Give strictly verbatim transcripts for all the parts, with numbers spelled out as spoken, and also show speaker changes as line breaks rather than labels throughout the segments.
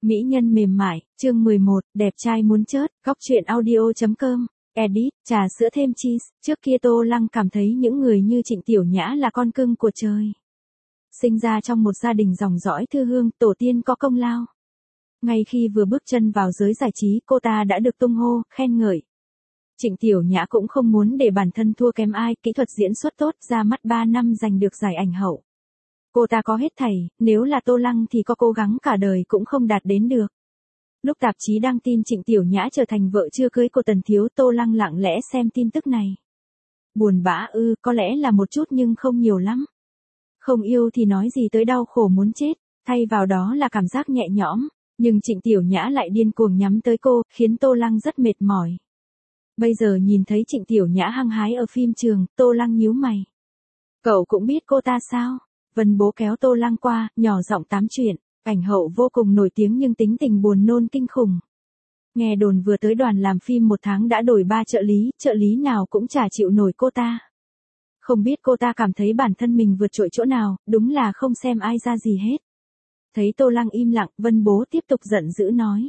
Mỹ nhân mềm mại, chương mười một, đẹp trai muốn chớt, góc truyện audio.com, edit, trà sữa thêm cheese, trước kia Tô Lăng cảm thấy những người như Trịnh Tiểu Nhã là con cưng của trời. Sinh ra trong một gia đình dòng dõi thư hương, tổ tiên có công lao. Ngay khi vừa bước chân vào giới giải trí, cô ta đã được tung hô, khen ngợi. Trịnh Tiểu Nhã cũng không muốn để bản thân thua kém ai, kỹ thuật diễn xuất tốt, ra mắt ba năm giành được giải ảnh hậu. Cô ta có hết thảy, nếu là Tô Lăng thì có cố gắng cả đời cũng không đạt đến được. Lúc tạp chí đăng tin Trịnh Tiểu Nhã trở thành vợ chưa cưới của Tần Thiếu, Tô Lăng lặng lẽ xem tin tức này. Buồn bã ư, có lẽ là một chút nhưng không nhiều lắm. Không yêu thì nói gì tới đau khổ muốn chết, thay vào đó là cảm giác nhẹ nhõm, nhưng Trịnh Tiểu Nhã lại điên cuồng nhắm tới cô, khiến Tô Lăng rất mệt mỏi. Bây giờ nhìn thấy Trịnh Tiểu Nhã hăng hái ở phim trường, Tô Lăng nhíu mày. Cậu cũng biết cô ta sao? Vân Bố kéo Tô Lăng qua, nhỏ giọng tám chuyện, ảnh hậu vô cùng nổi tiếng nhưng tính tình buồn nôn kinh khủng. Nghe đồn vừa tới đoàn làm phim một tháng đã đổi ba trợ lý, trợ lý nào cũng chả chịu nổi cô ta. Không biết cô ta cảm thấy bản thân mình vượt trội chỗ nào, đúng là không xem ai ra gì hết. Thấy Tô Lăng im lặng, Vân Bố tiếp tục giận dữ nói.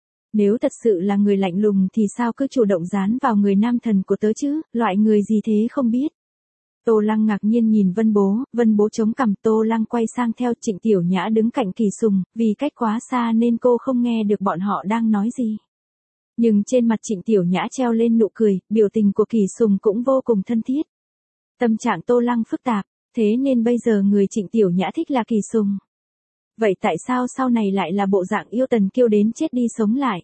Nếu thật sự là người lạnh lùng thì sao cứ chủ động dán vào người nam thần của tớ chứ, loại người gì thế không biết. Tô Lăng ngạc nhiên nhìn Vân Bố, Vân Bố chống cằm, Tô Lăng quay sang theo Trịnh Tiểu Nhã đứng cạnh Kỳ Sùng, vì cách quá xa nên cô không nghe được bọn họ đang nói gì. Nhưng trên mặt Trịnh Tiểu Nhã treo lên nụ cười, biểu tình của Kỳ Sùng cũng vô cùng thân thiết. Tâm trạng Tô Lăng phức tạp, thế nên bây giờ người Trịnh Tiểu Nhã thích là Kỳ Sùng. Vậy tại sao sau này lại là bộ dạng yêu Tần Kiêu đến chết đi sống lại?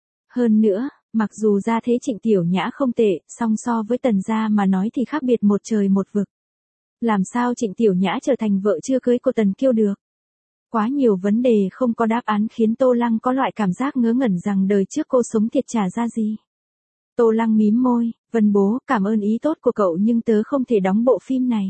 Hơn nữa, mặc dù gia thế Trịnh Tiểu Nhã không tệ, song so với Tần gia mà nói thì khác biệt một trời một vực. Làm sao Trịnh Tiểu Nhã trở thành vợ chưa cưới của Tần Kiêu được? Quá nhiều vấn đề không có đáp án khiến Tô Lăng có loại cảm giác ngớ ngẩn rằng đời trước cô sống thiệt chả ra gì. Tô Lăng mím môi, Vân Bố, cảm ơn ý tốt của cậu nhưng tớ không thể đóng bộ phim này.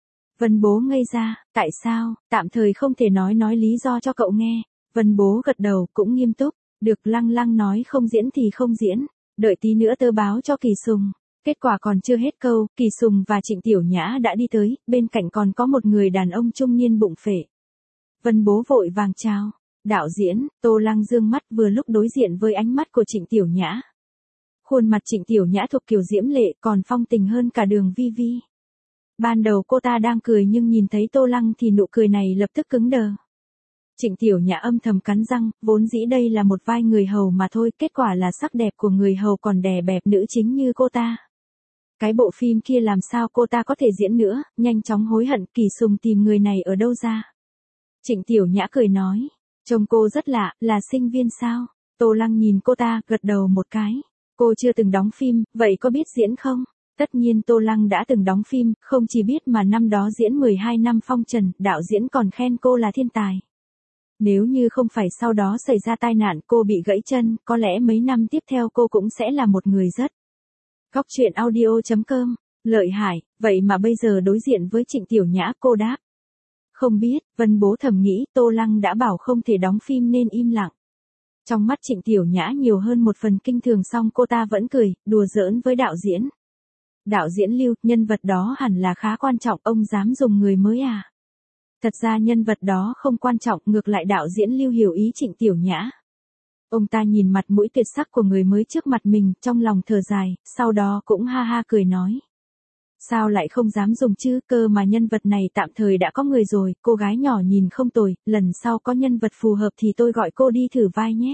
Vân Bố ngây ra, tại sao, tạm thời không thể nói nói lý do cho cậu nghe. Vân Bố gật đầu, cũng nghiêm túc. Được, Lăng Lăng nói không diễn thì không diễn, đợi tí nữa tớ báo cho Kỳ Sùng. Kết quả còn chưa hết câu, Kỳ Sùng và Trịnh Tiểu Nhã đã đi tới, bên cạnh còn có một người đàn ông trung niên bụng phệ. Vân Bố vội vàng chào. Đạo diễn, Tô Lăng dương mắt vừa lúc đối diện với ánh mắt của Trịnh Tiểu Nhã. Khuôn mặt Trịnh Tiểu Nhã thuộc kiểu diễm lệ còn phong tình hơn cả Đường Vi Vi. Ban đầu cô ta đang cười nhưng nhìn thấy Tô Lăng thì nụ cười này lập tức cứng đờ. Trịnh Tiểu Nhã âm thầm cắn răng, vốn dĩ đây là một vai người hầu mà thôi, kết quả là sắc đẹp của người hầu còn đè bẹp nữ chính như cô ta. Cái bộ phim kia làm sao cô ta có thể diễn nữa, nhanh chóng hối hận, Kỳ Sùng tìm người này ở đâu ra. Trịnh Tiểu Nhã cười nói, trông cô rất lạ, là sinh viên sao? Tô Lăng nhìn cô ta, gật đầu một cái. Cô chưa từng đóng phim, vậy có biết diễn không? Tất nhiên Tô Lăng đã từng đóng phim, không chỉ biết mà năm đó diễn mười hai năm phong trần, đạo diễn còn khen cô là thiên tài. Nếu như không phải sau đó xảy ra tai nạn cô bị gãy chân, có lẽ mấy năm tiếp theo cô cũng sẽ là một người rất. Góc truyện audio.com, lợi hại, vậy mà bây giờ đối diện với Trịnh Tiểu Nhã cô đáp. Không biết, Vân Bố thầm nghĩ Tô Lăng đã bảo không thể đóng phim nên im lặng. Trong mắt Trịnh Tiểu Nhã nhiều hơn một phần kinh thường song cô ta vẫn cười, đùa giỡn với đạo diễn. Đạo diễn Lưu, nhân vật đó hẳn là khá quan trọng, ông dám dùng người mới à? Thật ra nhân vật đó không quan trọng, ngược lại đạo diễn Lưu hiểu ý Trịnh Tiểu Nhã. Ông ta nhìn mặt mũi tuyệt sắc của người mới trước mặt mình, trong lòng thở dài, sau đó cũng ha ha cười nói. Sao lại không dám dùng chứ, cơ mà nhân vật này tạm thời đã có người rồi, cô gái nhỏ nhìn không tồi, lần sau có nhân vật phù hợp thì tôi gọi cô đi thử vai nhé.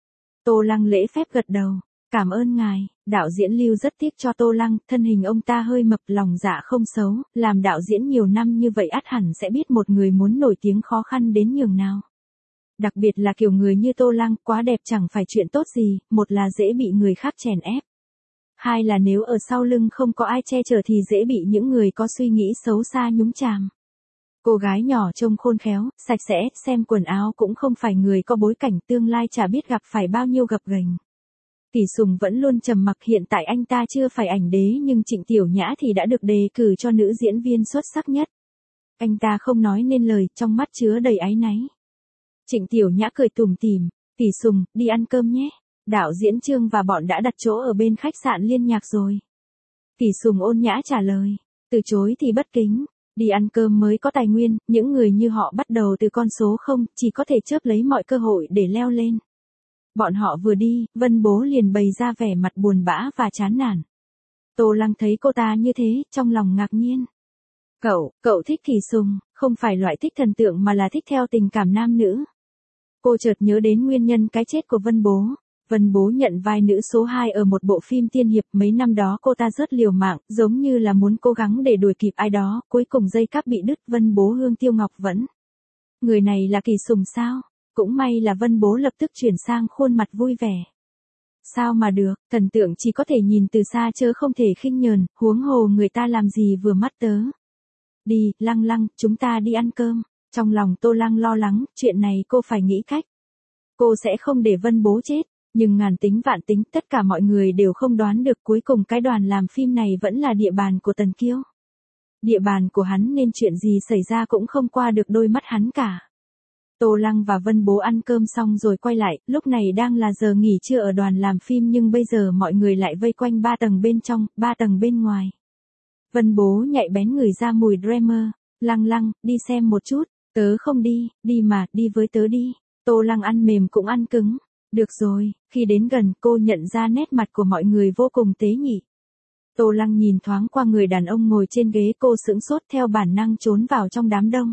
Tô Lăng lễ phép gật đầu. Cảm ơn ngài, đạo diễn Lưu rất tiếc cho Tô Lăng, thân hình ông ta hơi mập, lòng dạ không xấu, làm đạo diễn nhiều năm như vậy ắt hẳn sẽ biết một người muốn nổi tiếng khó khăn đến nhường nào. Đặc biệt là kiểu người như Tô Lăng, quá đẹp chẳng phải chuyện tốt gì, một là dễ bị người khác chèn ép. Hai là nếu ở sau lưng không có ai che chở thì dễ bị những người có suy nghĩ xấu xa nhúng chàm. Cô gái nhỏ trông khôn khéo, sạch sẽ, xem quần áo cũng không phải người có bối cảnh, tương lai chả biết gặp phải bao nhiêu gập ghềnh. Kỳ Sùng vẫn luôn trầm mặc, hiện tại anh ta chưa phải ảnh đế nhưng Trịnh Tiểu Nhã thì đã được đề cử cho nữ diễn viên xuất sắc nhất. Anh ta không nói nên lời, trong mắt chứa đầy áy náy. Trịnh Tiểu Nhã cười tủm tỉm, Kỳ Sùng, đi ăn cơm nhé. Đạo diễn Trương và bọn đã đặt chỗ ở bên khách sạn Liên Nhạc rồi. Kỳ Sùng ôn nhã trả lời, từ chối thì bất kính. Đi ăn cơm mới có tài nguyên, những người như họ bắt đầu từ con số không, chỉ có thể chớp lấy mọi cơ hội để leo lên. Bọn họ vừa đi, Vân Bố liền bày ra vẻ mặt buồn bã và chán nản. Tô Lăng thấy cô ta như thế, trong lòng ngạc nhiên. Cậu, cậu thích Kỳ Sùng, không phải loại thích thần tượng mà là thích theo tình cảm nam nữ. Cô chợt nhớ đến nguyên nhân cái chết của Vân Bố. Vân Bố nhận vai nữ số hai ở một bộ phim tiên hiệp, mấy năm đó cô ta rất liều mạng, giống như là muốn cố gắng để đuổi kịp ai đó, cuối cùng dây cáp bị đứt. Vân Bố Hương Tiêu Ngọc vẫn. Người này là Kỳ Sùng sao? Cũng may là Vân Bố lập tức chuyển sang khuôn mặt vui vẻ. Sao mà được, thần tượng chỉ có thể nhìn từ xa chớ không thể khinh nhờn, huống hồ người ta làm gì vừa mắt tớ. Đi, Lăng Lăng, chúng ta đi ăn cơm. Trong lòng Tô Lăng lo lắng, chuyện này cô phải nghĩ cách. Cô sẽ không để Vân Bố chết, nhưng ngàn tính vạn tính, tất cả mọi người đều không đoán được cuối cùng cái đoàn làm phim này vẫn là địa bàn của Tần Kiêu. Địa bàn của hắn nên chuyện gì xảy ra cũng không qua được đôi mắt hắn cả. Tô Lăng và Vân Bố ăn cơm xong rồi quay lại, lúc này đang là giờ nghỉ trưa ở đoàn làm phim nhưng bây giờ mọi người lại vây quanh ba tầng bên trong, ba tầng bên ngoài. Vân Bố nhạy bén ngửi ra mùi Dreamer. Lăng Lăng, đi xem một chút. Tớ không đi, đi mà, đi với tớ đi. Tô Lăng ăn mềm cũng ăn cứng. Được rồi, khi đến gần cô nhận ra nét mặt của mọi người vô cùng tế nhị. Tô Lăng nhìn thoáng qua người đàn ông ngồi trên ghế, cô sững sốt theo bản năng trốn vào trong đám đông.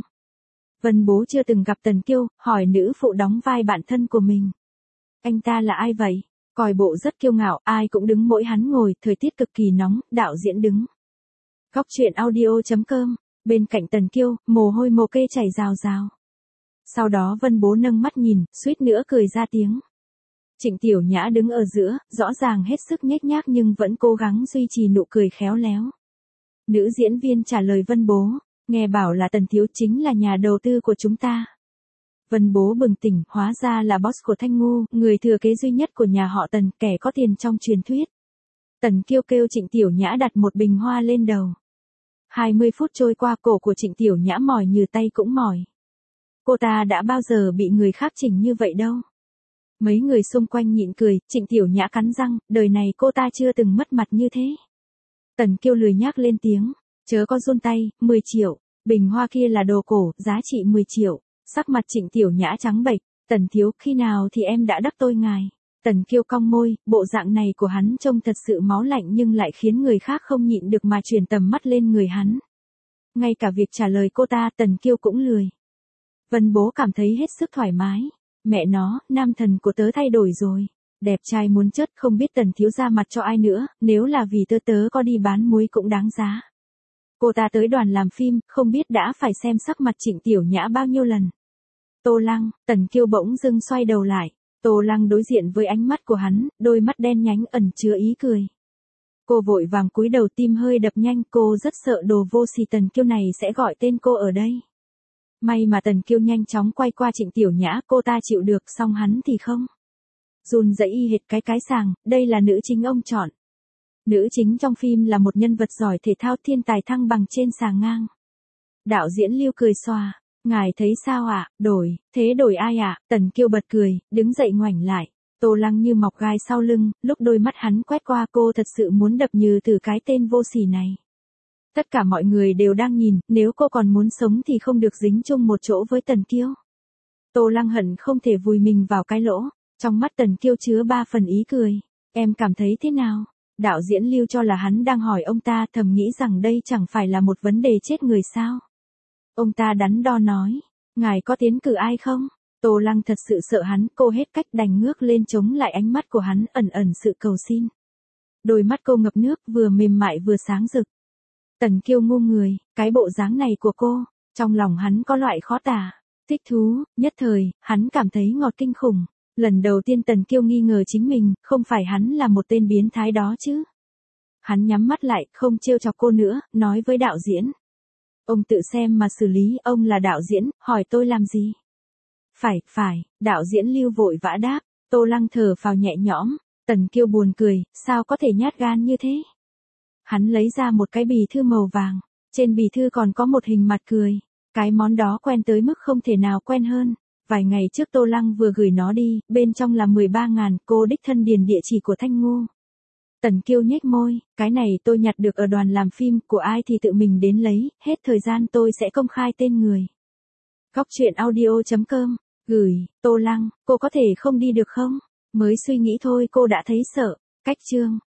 Vân Bố chưa từng gặp Tần Kiêu, hỏi nữ phụ đóng vai bạn thân của mình. Anh ta là ai vậy? Coi bộ rất kiêu ngạo, ai cũng đứng mỗi hắn ngồi, thời tiết cực kỳ nóng, đạo diễn đứng. Góc truyện audio chấm com, bên cạnh Tần Kiêu, mồ hôi mồ kê chảy rào rào. Sau đó Vân Bố nâng mắt nhìn, suýt nữa cười ra tiếng. Trịnh Tiểu Nhã đứng ở giữa, rõ ràng hết sức nhếch nhác nhưng vẫn cố gắng duy trì nụ cười khéo léo. Nữ diễn viên trả lời Vân Bố, nghe bảo là Tần thiếu chính là nhà đầu tư của chúng ta. Vân Bố bừng tỉnh, hóa ra là boss của Thanh Ngu, người thừa kế duy nhất của nhà họ Tần, kẻ có tiền trong truyền thuyết. Tần Kiêu kêu Trịnh Tiểu Nhã đặt một bình hoa lên đầu. hai mươi phút trôi qua, cổ của Trịnh Tiểu Nhã mỏi như tay cũng mỏi. Cô ta đã bao giờ bị người khác chỉnh như vậy đâu. Mấy người xung quanh nhịn cười, Trịnh Tiểu Nhã cắn răng, đời này cô ta chưa từng mất mặt như thế. Tần Kiêu lười nhác lên tiếng, chớ có run tay, mười triệu, bình hoa kia là đồ cổ, giá trị mười triệu. Sắc mặt Trịnh Tiểu Nhã trắng bệch, Tần thiếu, khi nào thì em đã đắc tội ngài. Tần Kiêu cong môi, bộ dạng này của hắn trông thật sự máu lạnh nhưng lại khiến người khác không nhịn được mà chuyển tầm mắt lên người hắn. Ngay cả việc trả lời cô ta, Tần Kiêu cũng lười. Vân Bố cảm thấy hết sức thoải mái. Mẹ nó, nam thần của tớ thay đổi rồi. Đẹp trai muốn chất, không biết Tần thiếu ra mặt cho ai nữa, nếu là vì tớ tớ có đi bán muối cũng đáng giá. Cô ta tới đoàn làm phim, không biết đã phải xem sắc mặt Trịnh Tiểu Nhã bao nhiêu lần. Tô Lăng, Tần Kiêu bỗng dưng xoay đầu lại. Tô Lăng đối diện với ánh mắt của hắn, đôi mắt đen nhánh ẩn chứa ý cười. Cô vội vàng cúi đầu, tim hơi đập nhanh, cô rất sợ đồ vô sỉ Tần Kiêu này sẽ gọi tên cô ở đây. May mà Tần Kiêu nhanh chóng quay qua Trịnh Tiểu Nhã, cô ta chịu được, song hắn thì không. Run rẩy y hệt cái cái sàng, đây là nữ chính ông chọn. Nữ chính trong phim là một nhân vật giỏi thể thao, thiên tài thăng bằng trên sàng ngang. Đạo diễn Lưu cười xòa, ngài thấy sao ạ, à? Đổi, thế đổi ai ạ? À? Tần Kiêu bật cười, đứng dậy ngoảnh lại. Tô Lăng như mọc gai sau lưng, lúc đôi mắt hắn quét qua cô thật sự muốn đập Như Từ cái tên vô sỉ này. Tất cả mọi người đều đang nhìn, nếu cô còn muốn sống thì không được dính chung một chỗ với Tần Kiêu. Tô Lăng hận không thể vùi mình vào cái lỗ, trong mắt Tần Kiêu chứa ba phần ý cười. Em cảm thấy thế nào? Đạo diễn Lưu cho là hắn đang hỏi ông ta, thầm nghĩ rằng đây chẳng phải là một vấn đề chết người sao. Ông ta đắn đo nói, ngài có tiến cử ai không? Tô Lăng thật sự sợ hắn, cô hết cách đành ngước lên chống lại ánh mắt của hắn, ẩn ẩn sự cầu xin. Đôi mắt cô ngập nước, vừa mềm mại vừa sáng rực. Tần Kiêu ngu người, cái bộ dáng này của cô, trong lòng hắn có loại khó tả, thích thú, nhất thời, hắn cảm thấy ngọt kinh khủng. Lần đầu tiên Tần Kiêu nghi ngờ chính mình, không phải hắn là một tên biến thái đó chứ. Hắn nhắm mắt lại, không trêu chọc cô nữa, nói với đạo diễn. Ông tự xem mà xử lý, ông là đạo diễn, hỏi tôi làm gì? Phải, phải, đạo diễn Lưu vội vã đáp. Tô Lăng thở phào nhẹ nhõm. Tần Kiêu buồn cười, sao có thể nhát gan như thế? Hắn lấy ra một cái bì thư màu vàng, trên bì thư còn có một hình mặt cười. Cái món đó quen tới mức không thể nào quen hơn. Vài ngày trước Tô Lăng vừa gửi nó đi, bên trong là mười ba ngàn, cô đích thân điền địa chỉ của Thanh Ngu. Tần Kiêu nhếch môi, cái này tôi nhặt được ở đoàn làm phim, của ai thì tự mình đến lấy, hết thời gian tôi sẽ công khai tên người. Góc truyện audio chấm com, gửi, Tô Lăng, cô có thể không đi được không? Mới suy nghĩ thôi cô đã thấy sợ. Cách chương.